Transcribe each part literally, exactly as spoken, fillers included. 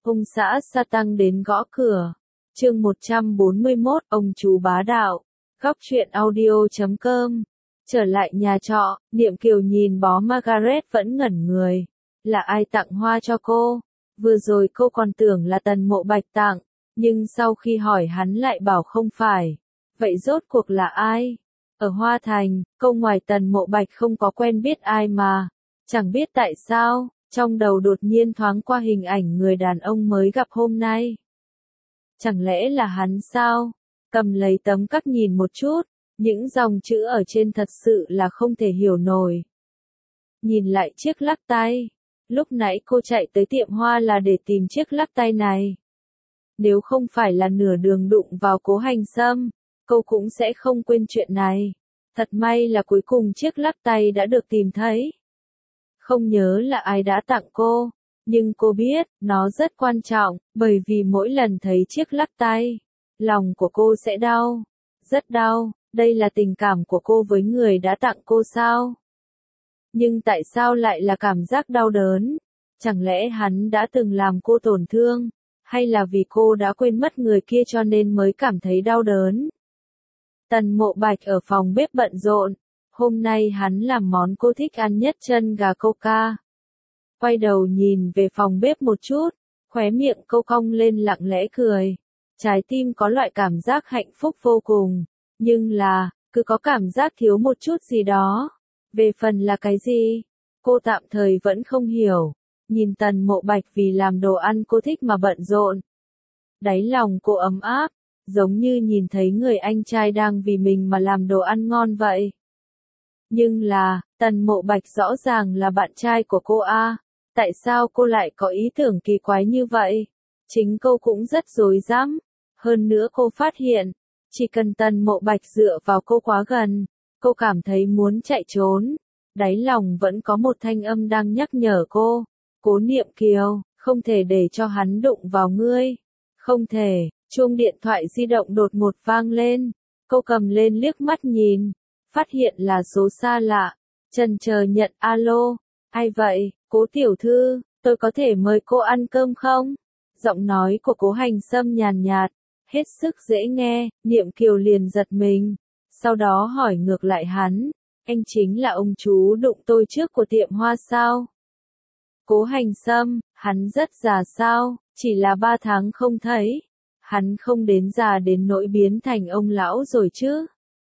Ông xã sa tăng đến gõ cửa. Chương một trăm bốn mươi mốt, ông chú bá đạo. Góc truyện audio chấm com. Trở lại nhà trọ, Niệm Kiều nhìn bó Margaret vẫn ngẩn người. Là ai tặng hoa cho cô? Vừa rồi cô còn tưởng là Tần Mộ Bạch tặng, nhưng sau khi hỏi hắn lại bảo không phải. Vậy rốt cuộc là ai? Ở Hoa Thành, cô ngoài Tần Mộ Bạch không có quen biết ai mà. Chẳng biết tại sao, trong đầu đột nhiên thoáng qua hình ảnh người đàn ông mới gặp hôm nay. Chẳng lẽ là hắn sao? Cầm lấy tấm cắc nhìn một chút, những dòng chữ ở trên thật sự là không thể hiểu nổi. Nhìn lại chiếc lắc tay, lúc nãy cô chạy tới tiệm hoa là để tìm chiếc lắc tay này. Nếu không phải là nửa đường đụng vào Cố Hành Sâm, cô cũng sẽ không quên chuyện này. Thật may là cuối cùng chiếc lắc tay đã được tìm thấy. Không nhớ là ai đã tặng cô, nhưng cô biết, nó rất quan trọng, bởi vì mỗi lần thấy chiếc lắc tay, lòng của cô sẽ đau, rất đau, đây là tình cảm của cô với người đã tặng cô sao? Nhưng tại sao lại là cảm giác đau đớn? Chẳng lẽ hắn đã từng làm cô tổn thương, hay là vì cô đã quên mất người kia cho nên mới cảm thấy đau đớn? Tần Mộ Bạch ở phòng bếp bận rộn. Hôm nay hắn làm món cô thích ăn nhất, chân gà câu ca. Quay đầu nhìn về phòng bếp một chút, khóe miệng câu cong lên lặng lẽ cười. Trái tim có loại cảm giác hạnh phúc vô cùng, nhưng là, cứ có cảm giác thiếu một chút gì đó. Về phần là cái gì? Cô tạm thời vẫn không hiểu. Nhìn Tần Mộ Bạch vì làm đồ ăn cô thích mà bận rộn. Đáy lòng cô ấm áp, giống như nhìn thấy người anh trai đang vì mình mà làm đồ ăn ngon vậy. Nhưng là, Tần Mộ Bạch rõ ràng là bạn trai của cô a, tại sao cô lại có ý tưởng kỳ quái như vậy? Chính cô cũng rất rối rắm. Hơn nữa cô phát hiện, chỉ cần Tần Mộ Bạch dựa vào cô quá gần, cô cảm thấy muốn chạy trốn. Đáy lòng vẫn có một thanh âm đang nhắc nhở cô, Cố Niệm Kiều, không thể để cho hắn đụng vào ngươi. Không thể. Chuông điện thoại di động đột ngột vang lên. Cô cầm lên liếc mắt nhìn, phát hiện là số xa lạ. Chần chờ nhận alo. Ai vậy? Cố tiểu thư, tôi có thể mời cô ăn cơm không? Giọng nói của Cố Hành Sâm nhàn nhạt, hết sức dễ nghe. Niệm Kiều liền giật mình. Sau đó hỏi ngược lại hắn, anh chính là ông chú đụng tôi trước của tiệm hoa sao? Cố Hành Sâm, hắn rất già sao? Chỉ là ba tháng không thấy. Hắn không đến già đến nỗi biến thành ông lão rồi chứ.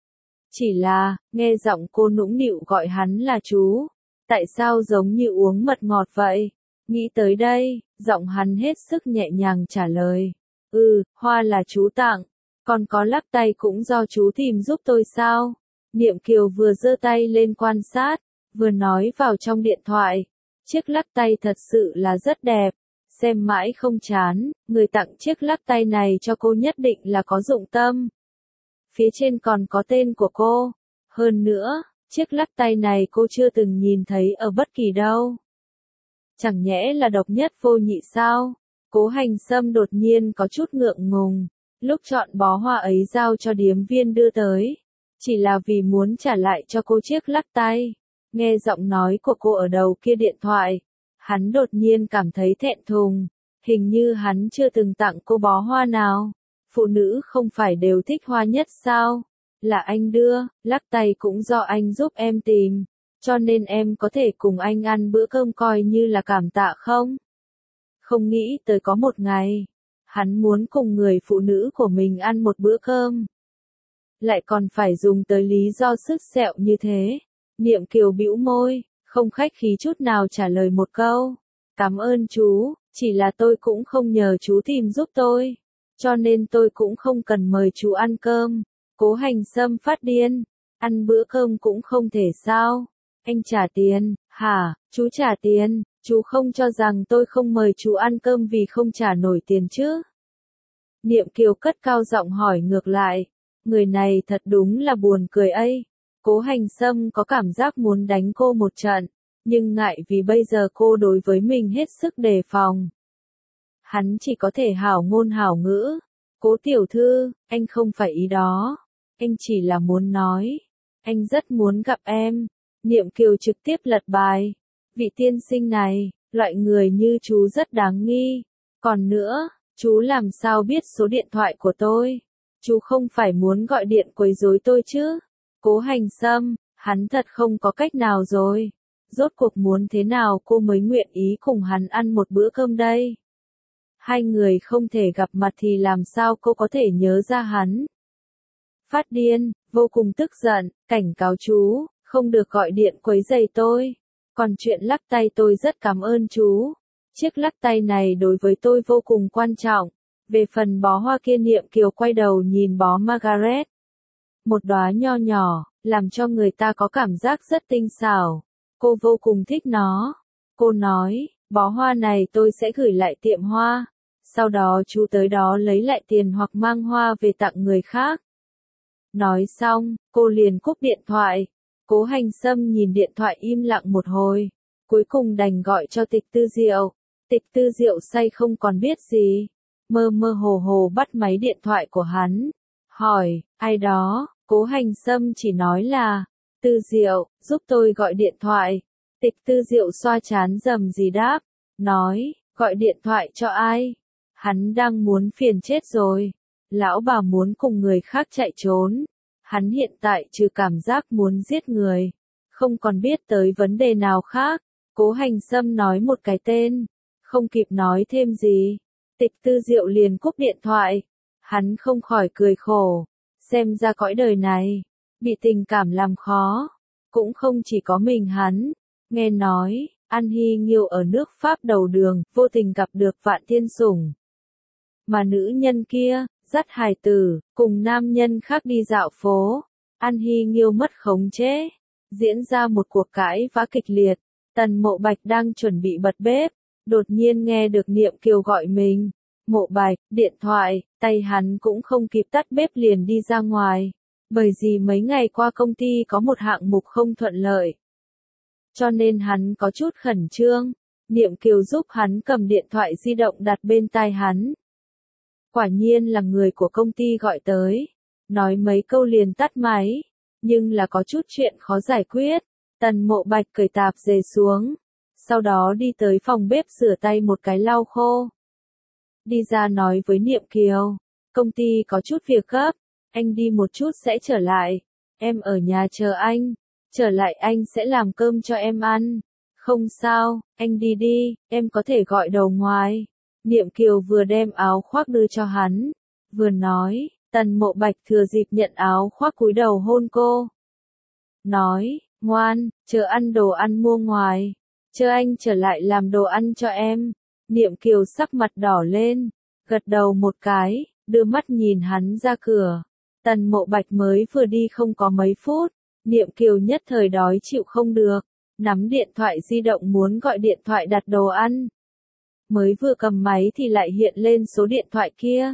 Chỉ là, nghe giọng cô nũng nịu gọi hắn là chú. Tại sao giống như uống mật ngọt vậy? Nghĩ tới đây, giọng hắn hết sức nhẹ nhàng trả lời. Ừ, hoa là chú tặng. Còn có lắc tay cũng do chú tìm giúp tôi sao? Niệm Kiều vừa giơ tay lên quan sát, vừa nói vào trong điện thoại. Chiếc lắc tay thật sự là rất đẹp. Xem mãi không chán, người tặng chiếc lắc tay này cho cô nhất định là có dụng tâm. Phía trên còn có tên của cô. Hơn nữa, chiếc lắc tay này cô chưa từng nhìn thấy ở bất kỳ đâu. Chẳng nhẽ là độc nhất vô nhị sao? Cố Hành Sâm đột nhiên có chút ngượng ngùng. Lúc chọn bó hoa ấy giao cho điếm viên đưa tới, chỉ là vì muốn trả lại cho cô chiếc lắc tay. Nghe giọng nói của cô ở đầu kia điện thoại, hắn đột nhiên cảm thấy thẹn thùng. Hình như hắn chưa từng tặng cô bó hoa nào. Phụ nữ không phải đều thích hoa nhất sao? Là anh đưa, lắc tay cũng do anh giúp em tìm. Cho nên em có thể cùng anh ăn bữa cơm coi như là cảm tạ không? Không nghĩ tới có một ngày, hắn muốn cùng người phụ nữ của mình ăn một bữa cơm. Lại còn phải dùng tới lý do sứt sẹo như thế. Niệm Kiều bĩu môi, không khách khí chút nào trả lời một câu. Cảm ơn chú, chỉ là tôi cũng không nhờ chú tìm giúp tôi. Cho nên tôi cũng không cần mời chú ăn cơm. Cố Hành Sâm phát điên. Ăn bữa cơm cũng không thể sao? Anh trả tiền, hả? Chú trả tiền, chú không cho rằng tôi không mời chú ăn cơm vì không trả nổi tiền chứ? Niệm Kiều cất cao giọng hỏi ngược lại. Người này thật đúng là buồn cười ấy. Cố Hành Sâm có cảm giác muốn đánh cô một trận, nhưng ngại vì bây giờ cô đối với mình hết sức đề phòng. Hắn chỉ có thể hảo ngôn hảo ngữ. Cố tiểu thư, anh không phải ý đó. Anh chỉ là muốn nói. Anh rất muốn gặp em. Niệm Kiều trực tiếp lật bài. Vị tiên sinh này, loại người như chú rất đáng nghi. Còn nữa, chú làm sao biết số điện thoại của tôi? Chú không phải muốn gọi điện quấy rối tôi chứ? Cố Hành Sâm, hắn thật không có cách nào rồi. Rốt cuộc muốn thế nào cô mới nguyện ý cùng hắn ăn một bữa cơm đây? Hai người không thể gặp mặt thì làm sao cô có thể nhớ ra hắn? Phát điên, vô cùng tức giận, cảnh cáo chú, không được gọi điện quấy rầy tôi. Còn chuyện lắc tay tôi rất cảm ơn chú. Chiếc lắc tay này đối với tôi vô cùng quan trọng. Về phần bó hoa kia Niệm Kiều quay đầu nhìn bó Margaret. Một đóa nho nhỏ, làm cho người ta có cảm giác rất tinh xảo. Cô vô cùng thích nó. Cô nói, bó hoa này tôi sẽ gửi lại tiệm hoa. Sau đó chú tới đó lấy lại tiền hoặc mang hoa về tặng người khác. Nói xong, cô liền cúp điện thoại. Cố Hành Sâm nhìn điện thoại im lặng một hồi. Cuối cùng đành gọi cho Tịch Tư Diệu. Tịch Tư Diệu say không còn biết gì. Mơ mơ hồ hồ bắt máy điện thoại của hắn. Hỏi, ai đó? Cố Hành Sâm chỉ nói là, Tư Diệu, giúp tôi gọi điện thoại. Tịch Tư Diệu xoa chán rầm gì đáp. Nói, gọi điện thoại cho ai? Hắn đang muốn phiền chết rồi. Lão bà muốn cùng người khác chạy trốn. Hắn hiện tại trừ cảm giác muốn giết người. Không còn biết tới vấn đề nào khác. Cố Hành Sâm nói một cái tên. Không kịp nói thêm gì. Tịch Tư Diệu liền cúp điện thoại. Hắn không khỏi cười khổ. Xem ra cõi đời này, bị tình cảm làm khó. Cũng không chỉ có mình hắn. Nghe nói, An Hy Nghiêu ở nước Pháp đầu đường, vô tình gặp được Vạn Thiên Sủng. Mà nữ nhân kia, dắt hài tử, cùng nam nhân khác đi dạo phố. An Hy Nghiêu mất khống chế. Diễn ra một cuộc cãi vã kịch liệt. Tần Mộ Bạch đang chuẩn bị bật bếp. Đột nhiên nghe được Niệm Kiều gọi mình. Mộ Bạch, điện thoại, tay hắn cũng không kịp tắt bếp liền đi ra ngoài. Bởi vì mấy ngày qua công ty có một hạng mục không thuận lợi. Cho nên hắn có chút khẩn trương. Niệm Kiều giúp hắn cầm điện thoại di động đặt bên tai hắn. Quả nhiên là người của công ty gọi tới. Nói mấy câu liền tắt máy. Nhưng là có chút chuyện khó giải quyết. Tần Mộ Bạch cởi tạp dề xuống. Sau đó đi tới phòng bếp rửa tay một cái lau khô. Đi ra nói với Niệm Kiều. Công ty có chút việc gấp. Anh đi một chút sẽ trở lại. Em ở nhà chờ anh. Trở lại anh sẽ làm cơm cho em ăn. Không sao, anh đi đi, em có thể gọi đầu ngoài. Niệm Kiều vừa đem áo khoác đưa cho hắn. Vừa nói, Tần Mộ Bạch thừa dịp nhận áo khoác cúi đầu hôn cô. Nói, ngoan, chờ ăn đồ ăn mua ngoài. Chờ anh trở lại làm đồ ăn cho em. Niệm Kiều sắc mặt đỏ lên. Gật đầu một cái, đưa mắt nhìn hắn ra cửa. Tần Mộ Bạch mới vừa đi không có mấy phút. Niệm Kiều nhất thời đói chịu không được. Nắm điện thoại di động muốn gọi điện thoại đặt đồ ăn. Mới vừa cầm máy thì lại hiện lên số điện thoại kia.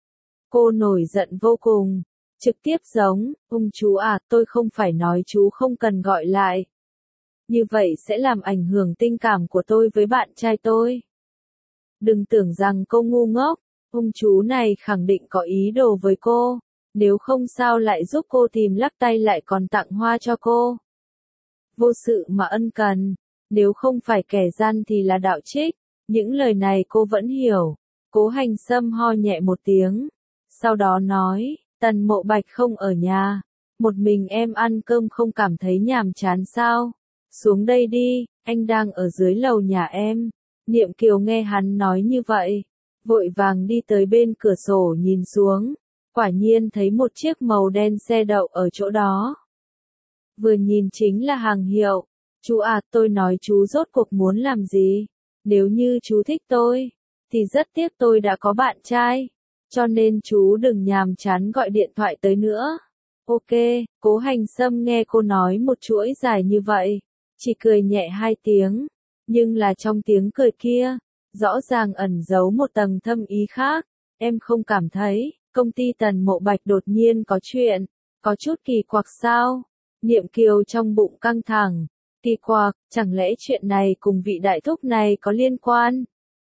Cô nổi giận vô cùng. Trực tiếp giống, ông chú à, tôi không phải nói chú không cần gọi lại. Như vậy sẽ làm ảnh hưởng tình cảm của tôi với bạn trai tôi. Đừng tưởng rằng cô ngu ngốc. Ông chú này khẳng định có ý đồ với cô. Nếu không sao lại giúp cô tìm lắc tay lại còn tặng hoa cho cô. Vô sự mà ân cần. Nếu không phải kẻ gian thì là đạo trích. Những lời này cô vẫn hiểu. Cố Hành Sâm ho nhẹ một tiếng. Sau đó nói, Tần Mộ Bạch không ở nhà. Một mình em ăn cơm không cảm thấy nhàm chán sao? Xuống đây đi, anh đang ở dưới lầu nhà em. Niệm Kiều nghe hắn nói như vậy. Vội vàng đi tới bên cửa sổ nhìn xuống. Quả nhiên thấy một chiếc màu đen xe đậu ở chỗ đó. Vừa nhìn chính là hàng hiệu. Chú à, tôi nói chú rốt cuộc muốn làm gì? Nếu như chú thích tôi, thì rất tiếc tôi đã có bạn trai. Cho nên chú đừng nhàm chán gọi điện thoại tới nữa. Ok, Cố Hành Sâm nghe cô nói một chuỗi dài như vậy. Chỉ cười nhẹ hai tiếng. Nhưng là trong tiếng cười kia, rõ ràng ẩn giấu một tầng thâm ý khác. Em không cảm thấy, công ty Tần Mộ Bạch đột nhiên có chuyện. Có chút kỳ quặc sao? Niệm Kiều trong bụng căng thẳng. Kỳ quặc, chẳng lẽ chuyện này cùng vị đại thúc này có liên quan?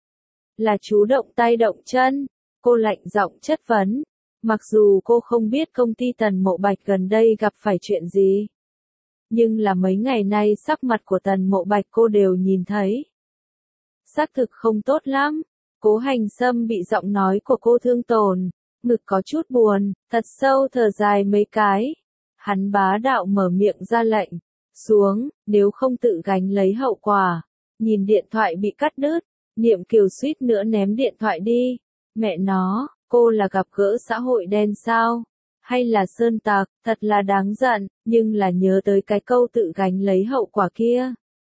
Là chú động tay động chân? Cô lạnh giọng chất vấn. Mặc dù cô không biết công ty Tần Mộ Bạch gần đây gặp phải chuyện gì. Nhưng là mấy ngày nay sắc mặt của Tần Mộ Bạch cô đều nhìn thấy. Xác thực không tốt lắm. Cố Hành Sâm bị giọng nói của cô thương tổn, ngực có chút buồn, thật sâu thở dài mấy cái. Hắn bá đạo mở miệng ra lệnh, xuống, nếu không tự gánh lấy hậu quả. Nhìn điện thoại bị cắt đứt, Niệm Kiều suýt nữa ném điện thoại đi. Mẹ nó, cô là gặp gỡ xã hội đen sao? Hay là sơn tặc, thật là đáng giận, nhưng là nhớ tới cái câu tự gánh lấy hậu quả kia.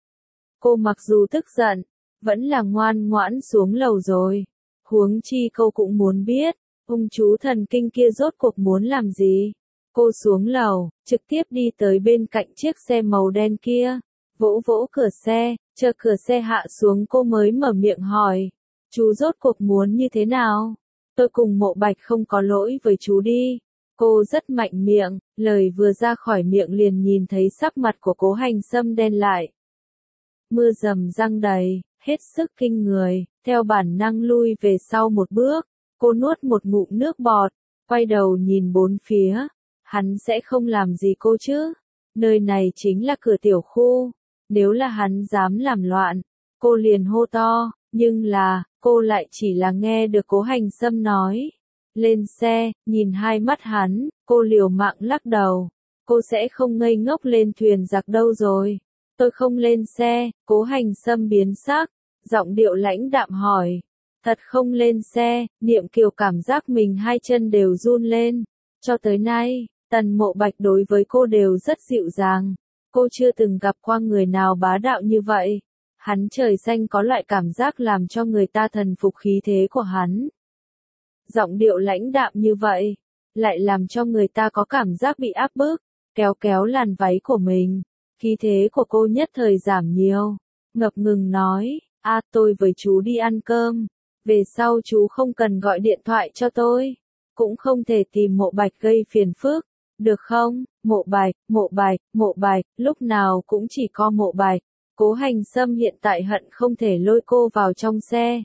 Cô mặc dù tức giận, vẫn là ngoan ngoãn xuống lầu rồi. Huống chi cô cũng muốn biết, ông chú thần kinh kia rốt cuộc muốn làm gì. Cô xuống lầu, trực tiếp đi tới bên cạnh chiếc xe màu đen kia, vỗ vỗ cửa xe, chờ cửa xe hạ xuống cô mới mở miệng hỏi. Chú rốt cuộc muốn như thế nào? Tôi cùng Mộ Bạch không có lỗi với chú đi. Cô rất mạnh miệng, lời vừa ra khỏi miệng liền nhìn thấy sắc mặt của Cố Hành Sâm đen lại. Mưa rầm răng đầy, hết sức kinh người, theo bản năng lui về sau một bước, cô nuốt một ngụm nước bọt, quay đầu nhìn bốn phía, hắn sẽ không làm gì cô chứ, nơi này chính là cửa tiểu khu, nếu là hắn dám làm loạn, cô liền hô to, nhưng là, cô lại chỉ là nghe được Cố Hành Sâm nói. Lên xe, nhìn hai mắt hắn, cô liều mạng lắc đầu, cô sẽ không ngây ngốc lên thuyền giặc đâu rồi. Tôi không lên xe, Cố Hành Sâm biến sắc, giọng điệu lãnh đạm hỏi. Thật không lên xe, Niệm Kiều cảm giác mình hai chân đều run lên. Cho tới nay, Tần Mộ Bạch đối với cô đều rất dịu dàng. Cô chưa từng gặp qua người nào bá đạo như vậy. Hắn trời xanh có loại cảm giác làm cho người ta thần phục khí thế của hắn. Giọng điệu lãnh đạm như vậy, lại làm cho người ta có cảm giác bị áp bức, kéo kéo làn váy của mình. Khí thế của cô nhất thời giảm nhiều, ngập ngừng nói, a tôi với chú đi ăn cơm, về sau chú không cần gọi điện thoại cho tôi, cũng không thể tìm Mộ Bạch gây phiền phức, được không? Mộ Bạch, Mộ Bạch, Mộ Bạch, lúc nào cũng chỉ có Mộ Bạch. Cố Hành Sâm hiện tại hận không thể lôi cô vào trong xe,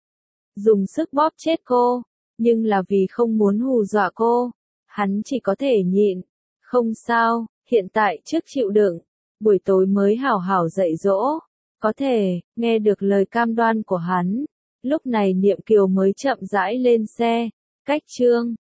dùng sức bóp chết cô, nhưng là vì không muốn hù dọa cô, hắn chỉ có thể nhịn. Không sao, hiện tại trước chịu đựng, buổi tối mới hảo hảo dạy dỗ. Có thể, nghe được lời cam đoan của hắn, lúc này Niệm Kiều mới chậm rãi lên xe, cách chương